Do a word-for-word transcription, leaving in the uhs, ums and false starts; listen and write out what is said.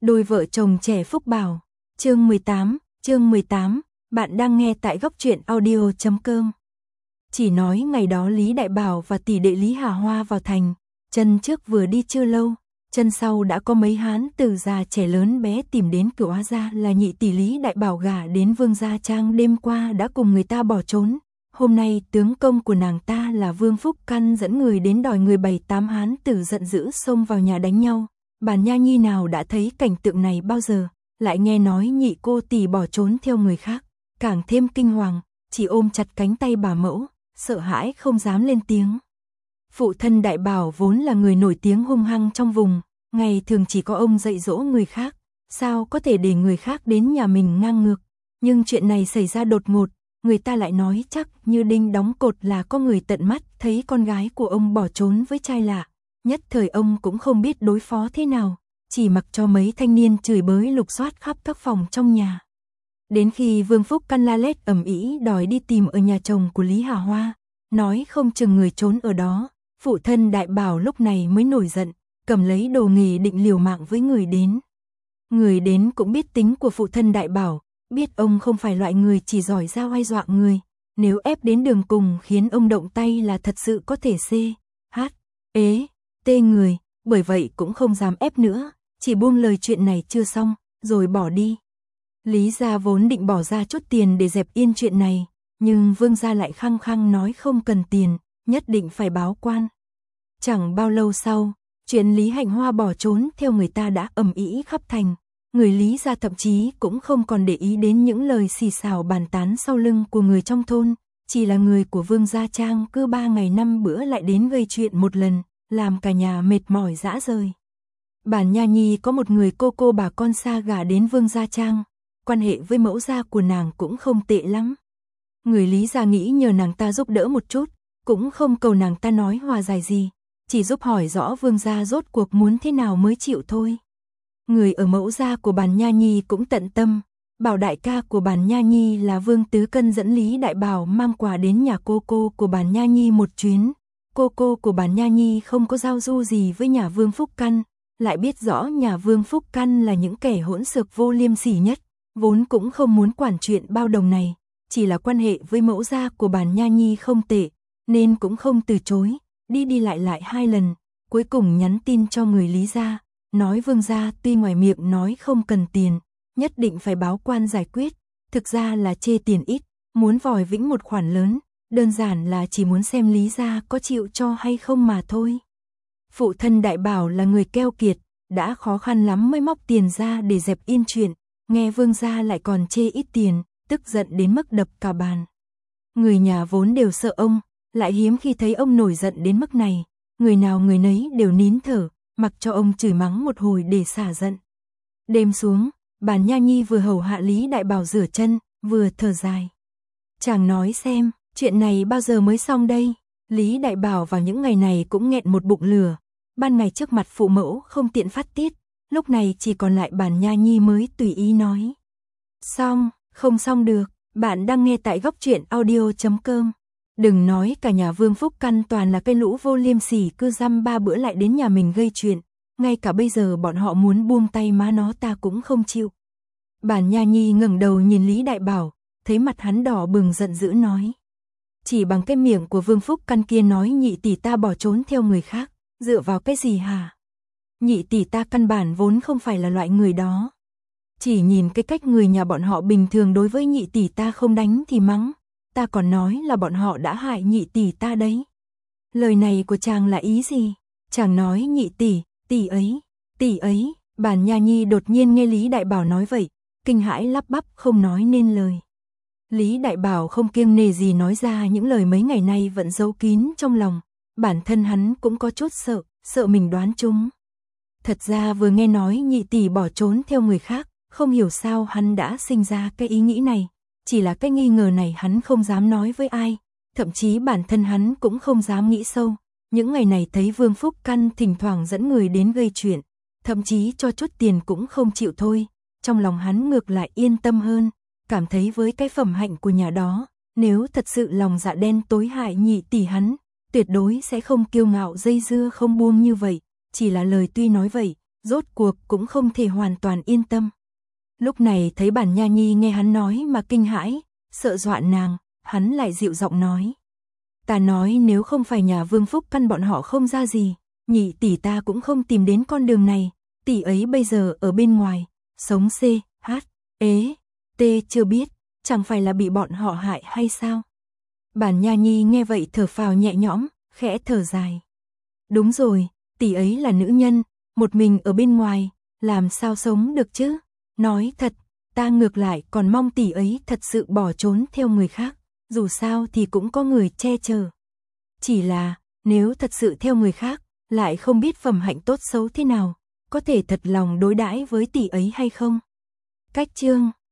Đôi vợ chồng trẻ phúc bảo. Chương mười tám, chương mười tám, bạn đang nghe tại góc truyện audio chấm com. Chỉ nói ngày đó Lý Đại Bảo và tỷ đệ Lý Hà Hoa vào thành, chân trước vừa đi chưa lâu, chân sau đã có mấy hán từ già trẻ lớn bé tìm đến cửa. Hóa ra là nhị tỷ Lý Đại Bảo gả đến Vương Gia Trang đêm qua đã cùng người ta bỏ trốn. Hôm nay tướng công của nàng ta là Vương Phúc Căn dẫn người đến đòi người. Bảy tám hán tử giận dữ xông vào nhà đánh nhau. Bản Nha Nhi nào đã thấy cảnh tượng này bao giờ, lại nghe nói nhị cô tỷ bỏ trốn theo người khác, càng thêm kinh hoàng, chỉ ôm chặt cánh tay bà mẫu, sợ hãi không dám lên tiếng. Phụ thân Đại Bảo vốn là người nổi tiếng hung hăng trong vùng, ngày thường chỉ có ông dạy dỗ người khác, sao có thể để người khác đến nhà mình ngang ngược. Nhưng chuyện này xảy ra đột ngột, người ta lại nói chắc như đinh đóng cột là có người tận mắt thấy con gái của ông bỏ trốn với trai lạ. Nhất thời ông cũng không biết đối phó thế nào, chỉ mặc cho mấy thanh niên chửi bới lục soát khắp các phòng trong nhà. Đến khi Vương Phúc Căn la lét ầm ĩ đòi đi tìm ở nhà chồng của Lý Hà Hoa, nói không chừng người trốn ở đó, phụ thân Đại Bảo lúc này mới nổi giận, cầm lấy đồ nghề định liều mạng với người đến. Người đến cũng biết tính của phụ thân Đại Bảo, biết ông không phải loại người chỉ giỏi ra oai dọa người, nếu ép đến đường cùng khiến ông động tay là thật sự có thể xê, hát, ế, tê người, bởi vậy cũng không dám ép nữa, chỉ buông lời chuyện này chưa xong, rồi bỏ đi. Lý gia vốn định bỏ ra chút tiền để dẹp yên chuyện này, nhưng Vương gia lại khăng khăng nói không cần tiền, nhất định phải báo quan. Chẳng bao lâu sau, chuyện Lý Hạnh Hoa bỏ trốn theo người ta đã ầm ĩ khắp thành. Người Lý gia thậm chí cũng không còn để ý đến những lời xì xào bàn tán sau lưng của người trong thôn, chỉ là người của Vương Gia Trang cứ ba ngày năm bữa lại đến gây chuyện một lần, làm cả nhà mệt mỏi rã rời. Bản Nha Nhi có một người cô cô bà con xa gả đến Vương Gia Trang, quan hệ với mẫu gia của nàng cũng không tệ lắm. Người Lý gia nghĩ nhờ nàng ta giúp đỡ một chút, cũng không cầu nàng ta nói hòa giải gì, chỉ giúp hỏi rõ Vương gia rốt cuộc muốn thế nào mới chịu thôi. Người ở mẫu gia của Bản Nha Nhi cũng tận tâm, bảo đại ca của Bản Nha Nhi là Vương Tứ Cân dẫn Lý Đại Bảo mang quà đến nhà cô cô của Bản Nha Nhi một chuyến. Cô cô của Bản Nha Nhi không có giao du gì với nhà Vương Phúc Căn, lại biết rõ nhà Vương Phúc Căn là những kẻ hỗn xược vô liêm sỉ nhất, vốn cũng không muốn quản chuyện bao đồng này, chỉ là quan hệ với mẫu gia của Bản Nha Nhi không tệ, nên cũng không từ chối, đi đi lại lại hai lần, cuối cùng nhắn tin cho người Lý gia, nói Vương gia tuy ngoài miệng nói không cần tiền, nhất định phải báo quan giải quyết, thực ra là chê tiền ít, muốn vòi vĩnh một khoản lớn, đơn giản là chỉ muốn xem Lý gia có chịu cho hay không mà thôi. Phụ thân Đại Bảo là người keo kiệt, đã khó khăn lắm mới móc tiền ra để dẹp yên chuyện, nghe Vương gia lại còn chê ít tiền, tức giận đến mức đập cả bàn. Người nhà vốn đều sợ ông, lại hiếm khi thấy ông nổi giận đến mức này, người nào người nấy đều nín thở, mặc cho ông chửi mắng một hồi để xả giận. Đêm xuống, Bản Nha Nhi vừa hầu hạ Lý Đại Bảo rửa chân, vừa thở dài. Chàng nói xem, chuyện này bao giờ mới xong đây? Lý Đại Bảo vào những ngày này cũng nghẹn một bụng lửa, ban ngày trước mặt phụ mẫu không tiện phát tiết, lúc này chỉ còn lại Bản Nha Nhi mới tùy ý nói. Xong, không xong được, bạn đang nghe tại góc truyện audio chấm com. Đừng nói cả nhà Vương Phúc Căn toàn là cây lũ vô liêm sỉ cứ dăm ba bữa lại đến nhà mình gây chuyện, ngay cả bây giờ bọn họ muốn buông tay má nó ta cũng không chịu. Bản Nha Nhi ngẩng đầu nhìn Lý Đại Bảo, thấy mặt hắn đỏ bừng giận dữ nói. Chỉ bằng cái miệng của Vương Phúc Căn kia nói nhị tỷ ta bỏ trốn theo người khác, dựa vào cái gì hả? Nhị tỷ ta căn bản vốn không phải là loại người đó. Chỉ nhìn cái cách người nhà bọn họ bình thường đối với nhị tỷ ta không đánh thì mắng, ta còn nói là bọn họ đã hại nhị tỷ ta đấy. Lời này của chàng là ý gì? Chàng nói nhị tỷ, tỷ ấy, tỷ ấy, Bản Nha Nhi đột nhiên nghe Lý Đại Bảo nói vậy, kinh hãi lắp bắp không nói nên lời. Lý Đại Bảo không kiêng nề gì nói ra những lời mấy ngày nay vẫn giấu kín trong lòng, bản thân hắn cũng có chút sợ, sợ mình đoán trúng. Thật ra vừa nghe nói nhị tỷ bỏ trốn theo người khác, không hiểu sao hắn đã sinh ra cái ý nghĩ này, chỉ là cái nghi ngờ này hắn không dám nói với ai, thậm chí bản thân hắn cũng không dám nghĩ sâu. Những ngày này thấy Vương Phúc Căn thỉnh thoảng dẫn người đến gây chuyện, thậm chí cho chút tiền cũng không chịu thôi, trong lòng hắn ngược lại yên tâm hơn, cảm thấy với cái phẩm hạnh của nhà đó, nếu thật sự lòng dạ đen tối hại nhị tỷ hắn, tuyệt đối sẽ không kiêu ngạo dây dưa không buông như vậy, chỉ là lời tuy nói vậy, rốt cuộc cũng không thể hoàn toàn yên tâm. Lúc này thấy Bản Nha Nhi nghe hắn nói mà kinh hãi, sợ dọa nàng, hắn lại dịu giọng nói. Ta nói nếu không phải nhà Vương Phúc căn bọn họ không ra gì, nhị tỷ ta cũng không tìm đến con đường này, tỷ ấy bây giờ ở bên ngoài, sống C, H, ế, T chưa biết, chẳng phải là bị bọn họ hại hay sao? Bản Nha Nhi nghe vậy thở phào nhẹ nhõm, khẽ thở dài. Đúng rồi, tỷ ấy là nữ nhân, một mình ở bên ngoài, làm sao sống được chứ? Nói thật, ta ngược lại còn mong tỷ ấy thật sự bỏ trốn theo người khác, dù sao thì cũng có người che chở. Chỉ là, nếu thật sự theo người khác, lại không biết phẩm hạnh tốt xấu thế nào, có thể thật lòng đối đãi với tỷ ấy hay không? Cách chương